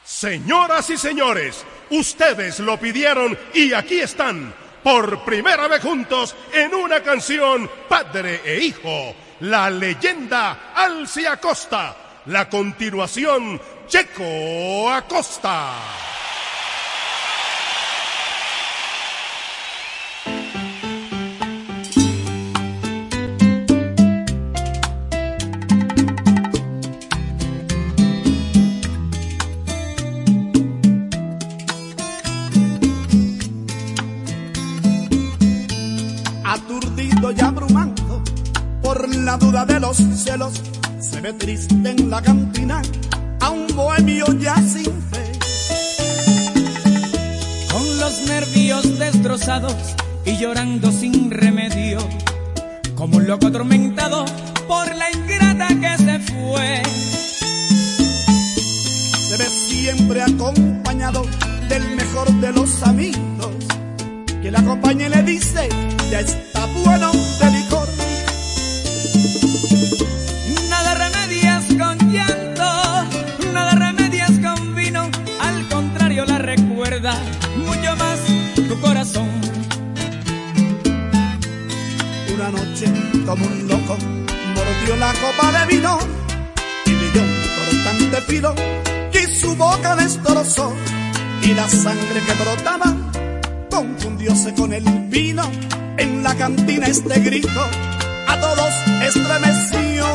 Señoras y señores, ustedes lo pidieron y aquí están, por primera vez juntos en una canción padre e hijo, la leyenda Alci Acosta, la continuación Checo Acosta. Aturdido y abrumado por la duda de los celos, se ve triste en la cantina a un bohemio ya sin fe. Con los nervios destrozados y llorando sin remedio, como un loco atormentado por la ingrata que se fue. Se ve siempre acompañado del mejor de los amigos, que le acompaña y le dice: ya está bueno de licor. Nada remedias con llanto, nada remedias con vino, al contrario la recuerda mucho más tu corazón. Una noche como un loco mordió la copa de vino y le dio un cortante filo y su boca destrozó, y la sangre que brotaba confundióse con el vino. En la cantina este grito a todos estremeció: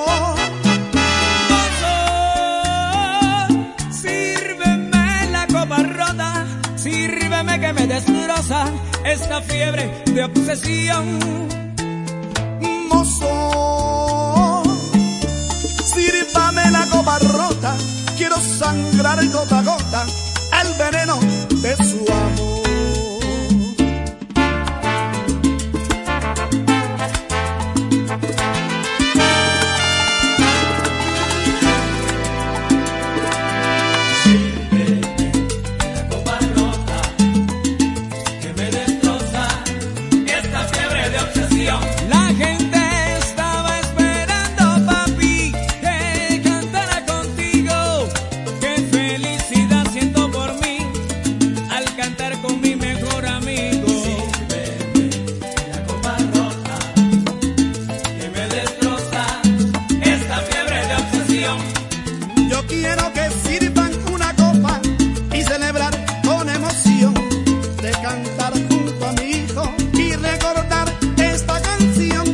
Mozo, sírveme la copa rota, sírveme que me destroza esta fiebre de obsesión. Mozo, sírvame la copa rota, quiero sangrar gota a gota el veneno de su amor. La gente estaba esperando, papi, que cantara contigo. Qué felicidad siento por mí al cantar con mi mejor amigo. Sírveme la copa rota que me destroza esta fiebre de obsesión. Yo quiero que sirvan una copa y celebrar con emoción, de cantar junto a mi hijo y recordar esta canción.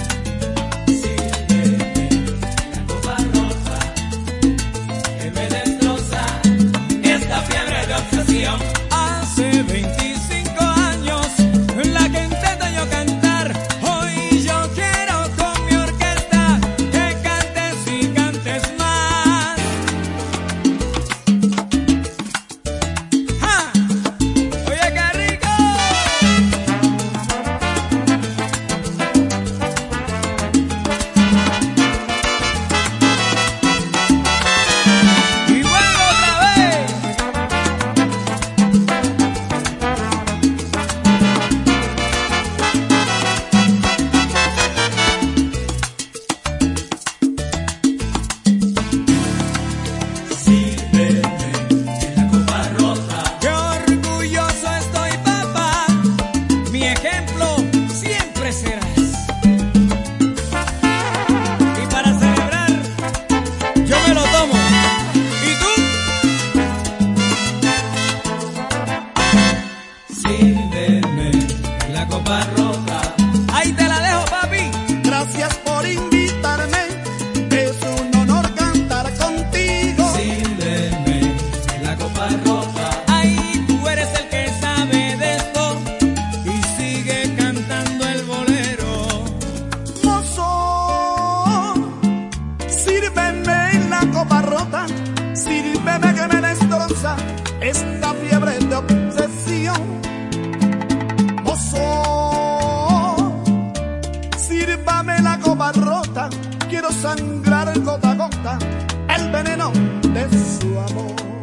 Sírveme la copa rosa que me destroza esta fiebre de obsesión. Hace 25 años la que intento yo cantar, hoy yo quiero con mi orquesta que cantes y cantes más. ¡Ja! Oye, qué rico. Y luego otra vez. Sírveme la copa rosa. Qué orgulloso estoy, papá. Mi ejemplo siempre serás. Y para celebrar, yo me lo tomo. ¿Y tú? Sírveme la copa rosa. Ahí te la dejo, papi. Gracias por invitarme, es un honor cantar contigo. Sírveme la copa rosa. Ahí tú eres el que sabe de esto y sigue cantando el bolero. Mozo, sírveme la copa rota, sírveme que me destroza esta fiebre de obsesión. Mozo, sírvame la copa rota, quiero sangrar gota a gota el veneno de su amor.